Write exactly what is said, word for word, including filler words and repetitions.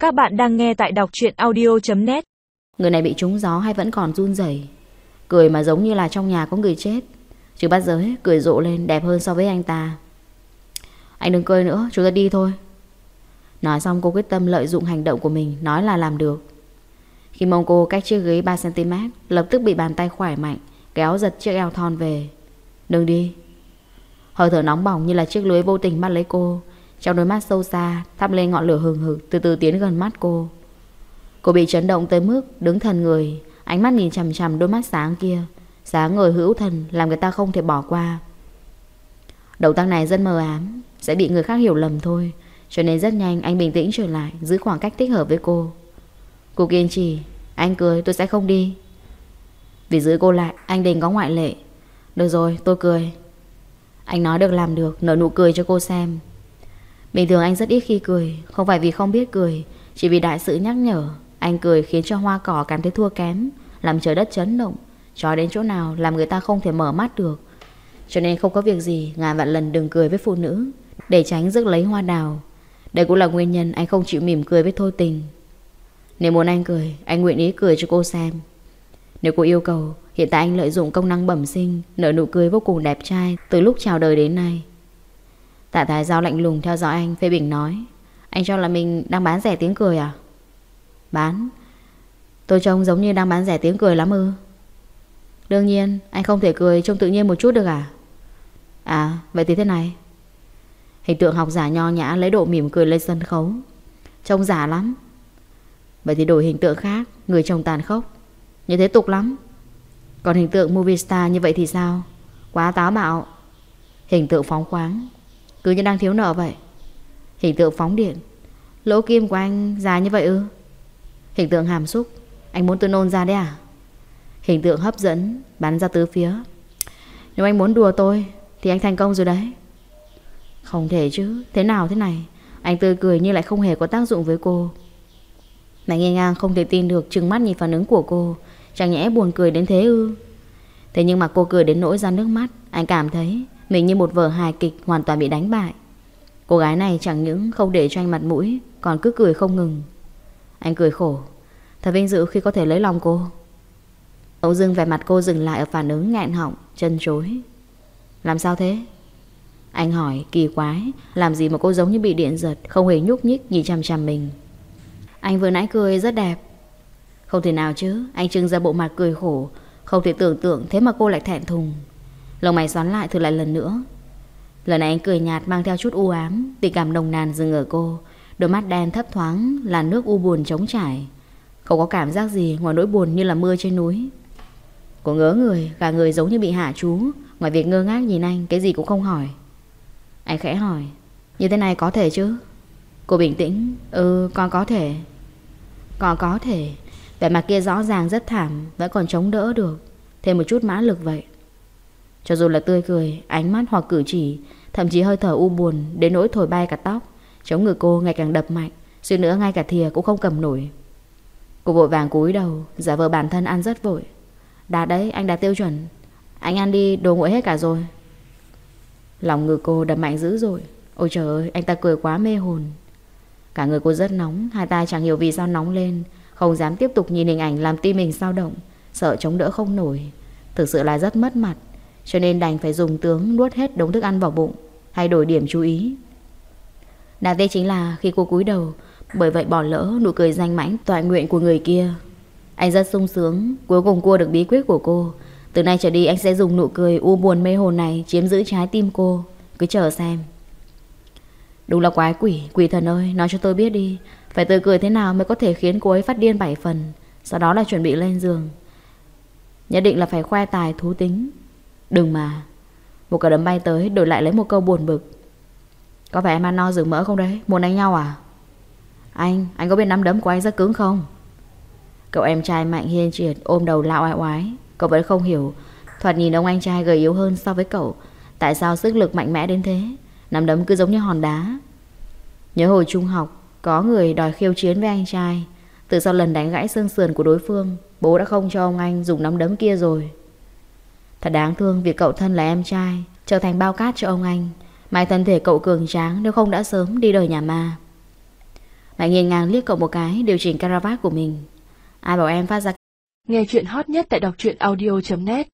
Các bạn đang nghe tại đọc truyện audio chấm net. Người này bị trúng gió hay vẫn còn run rẩy, cười mà giống như là trong nhà có người chết. Chứ bắt giới cười rộ lên đẹp hơn so với anh ta. Anh đừng cười nữa, chúng ta đi thôi. Nói xong cô quyết tâm lợi dụng hành động của mình, nói là làm được. Khi mông cô cách chiếc ghế ba xăng-ti-mét, lập tức bị bàn tay khỏe mạnh kéo giật chiếc eo thon về. Đừng đi. Hơi thở nóng bỏng như là chiếc lưới vô tình bắt lấy cô. Trong đôi mắt sâu xa thắp lên ngọn lửa hừng hực, từ từ tiến gần mắt cô. Cô bị chấn động tới mức đứng thần người, ánh mắt nhìn chằm chằm đôi mắt sáng kia, sáng ngời hữu thần, làm người ta không thể bỏ qua. Động tác này rất mờ ám, sẽ bị người khác hiểu lầm thôi, cho nên rất nhanh anh bình tĩnh trở lại, giữ khoảng cách thích hợp với cô. Cô kiên trì. Anh cười, tôi sẽ không đi. Vì giữ cô lại, anh định có ngoại lệ. Được rồi, tôi cười. Anh nói được làm được, nở nụ cười cho cô xem. Bình thường anh rất ít khi cười, không phải vì không biết cười, chỉ vì đại sự nhắc nhở. Anh cười khiến cho hoa cỏ cảm thấy thua kém, làm trời đất chấn động, trói đến chỗ nào làm người ta không thể mở mắt được. Cho nên không có việc gì ngàn vạn lần đừng cười với phụ nữ, để tránh rước lấy hoa đào. Đây cũng là nguyên nhân anh không chịu mỉm cười với Thôi Tình. Nếu muốn anh cười, anh nguyện ý cười cho cô xem. Nếu cô yêu cầu, hiện tại anh lợi dụng công năng bẩm sinh, nở nụ cười vô cùng đẹp trai từ lúc chào đời đến nay. Tạ Thái Giao lạnh lùng theo dõi anh, phê bình nói: Anh cho là mình đang bán rẻ tiếng cười à? Bán? Tôi trông giống như đang bán rẻ tiếng cười lắm ư? Đương nhiên, anh không thể cười trông tự nhiên một chút được à? À, vậy thì thế này. Hình tượng học giả nho nhã lấy độ mỉm cười lên sân khấu. Trông giả lắm. Vậy thì đổi hình tượng khác, người trông tàn khốc. Như thế tục lắm. Còn hình tượng movie star như vậy thì sao? Quá táo bạo. Hình tượng phóng khoáng, cứ như đang thiếu nợ vậy. Hình tượng phóng điện, lỗ kim của anh dài như vậy ư? Hình tượng hàm xúc, anh muốn tôi nôn ra đấy à? Hình tượng hấp dẫn, bắn ra tứ phía. Nếu anh muốn đùa tôi thì anh thành công rồi đấy. Không thể chứ, thế nào thế này? Anh tươi cười nhưng lại không hề có tác dụng với cô. Mày nghe ngang không thể tin được, trừng mắt nhìn phản ứng của cô. Chẳng nhẽ buồn cười đến thế ư? Thế nhưng mà cô cười đến nỗi ra nước mắt. Anh cảm thấy mình như một vở hài kịch hoàn toàn bị đánh bại. Cô gái này chẳng những không để cho anh mặt mũi, còn cứ cười không ngừng. Anh cười khổ. Thật vinh dự khi có thể lấy lòng cô. Bỗng dưng vẻ mặt cô dừng lại ở phản ứng nghẹn họng, chân chối. Làm sao thế? Anh hỏi kỳ quái, làm gì mà cô giống như bị điện giật, không hề nhúc nhích nhìn chằm chằm mình. Anh vừa nãy cười rất đẹp. Không thể nào chứ, anh trưng ra bộ mặt cười khổ. Không thể tưởng tượng thế mà cô lại thẹn thùng. Lông mày xoắn lại thử lại lần nữa. Lần này anh cười nhạt mang theo chút u ám. Tình cảm nồng nàn dừng ở cô. Đôi mắt đen thấp thoáng là nước u buồn trống trải. Không có cảm giác gì ngoài nỗi buồn như là mưa trên núi. Cô ngớ người, cả người giống như bị hạ chú. Ngoài việc ngơ ngác nhìn anh, cái gì cũng không hỏi. Anh khẽ hỏi: Như thế này có thể chứ? Cô bình tĩnh: Ừ, còn có thể. Còn có thể. Vẻ mặt kia rõ ràng rất thảm, vẫn còn chống đỡ được. Thêm một chút mã lực vậy. Cho dù là tươi cười, ánh mắt hoặc cử chỉ, thậm chí hơi thở u buồn đến nỗi thổi bay cả tóc, chống ngực cô ngày càng đập mạnh, suýt nữa ngay cả thìa cũng không cầm nổi. Cô vội vàng cúi đầu, giả vờ bản thân ăn rất vội. Đạt đấy, anh đạt tiêu chuẩn. Anh ăn đi, đồ nguội hết cả rồi. Lòng ngực cô đập mạnh dữ dội. Ôi trời ơi, anh ta cười quá mê hồn. Cả người cô rất nóng, hai tay chẳng hiểu vì sao nóng lên. Không dám tiếp tục nhìn hình ảnh làm tim mình dao động, sợ chống đỡ không nổi. Thực sự là rất mất mặt, cho nên đành phải dùng tướng nuốt hết đống thức ăn vào bụng, thay đổi điểm chú ý. Đáng tiếc chính là khi cô cúi đầu, bởi vậy bỏ lỡ nụ cười danh mãnh toại nguyện của người kia. Anh rất sung sướng, cuối cùng cua được bí quyết của cô. Từ nay trở đi anh sẽ dùng nụ cười u buồn mê hồn này chiếm giữ trái tim cô. Cứ chờ xem. Đúng là quái quỷ, quỷ thần ơi, nói cho tôi biết đi, phải tươi cười thế nào mới có thể khiến cô ấy phát điên bảy phần. Sau đó là chuẩn bị lên giường. Nhất định là phải khoe tài thú tính. Đừng mà. Một cả đấm bay tới, đổi lại lấy một câu buồn bực. Có phải em ăn no rừng mỡ không đấy? Muốn đánh nhau à? Anh, anh có biết nắm đấm của anh rất cứng không? Cậu em trai Mạnh hiên triệt ôm đầu lạo oai oái. Cậu vẫn không hiểu, thoạt nhìn ông anh trai gầy yếu hơn so với cậu, tại sao sức lực mạnh mẽ đến thế. Nắm đấm cứ giống như hòn đá. Nhớ hồi trung học, có người đòi khiêu chiến với anh trai. Từ sau lần đánh gãy xương sườn của đối phương, bố đã không cho ông anh dùng nắm đấm kia rồi. Thật đáng thương vì cậu thân là em trai, trở thành bao cát cho ông anh. May thân thể cậu cường tráng, nếu không đã sớm đi đời nhà ma. Lại nghiêng ngang liếc cậu một cái, điều chỉnh caravat của mình. Ai bảo em phát ra. Nghe chuyện hot nhất tại đọc truyện audio chấm net.